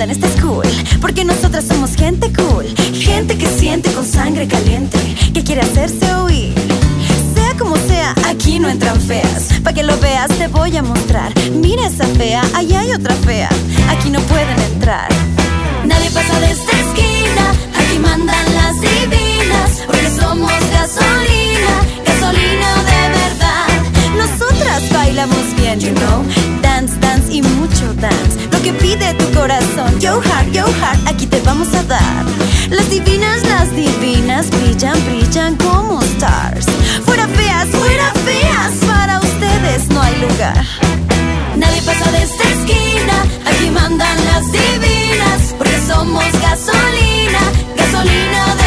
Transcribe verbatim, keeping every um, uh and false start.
en esta school, porque nosotras somos gente cool, gente que siente con sangre caliente, que quiere hacerse oír. Sea como sea, aquí no entran feas. Pa' que lo veas te voy a mostrar. Mira esa fea, allá hay otra fea. Aquí no pueden entrar. Nadie pasa de esta esquina, aquí mandan las divinas, porque somos gasolina, gasolina de verdad. Nosotras bailamos bien, you know, dance, dance y mucho dance. Lo que pide tu corazón, yo heart, yo heart, aquí te vamos a dar. Las divinas, las divinas, brillan, brillan como stars. Fuera feas, fuera feas, para ustedes no hay lugar. Nadie pasa de esta esquina, aquí mandan las divinas, porque somos gasolina, gasolina de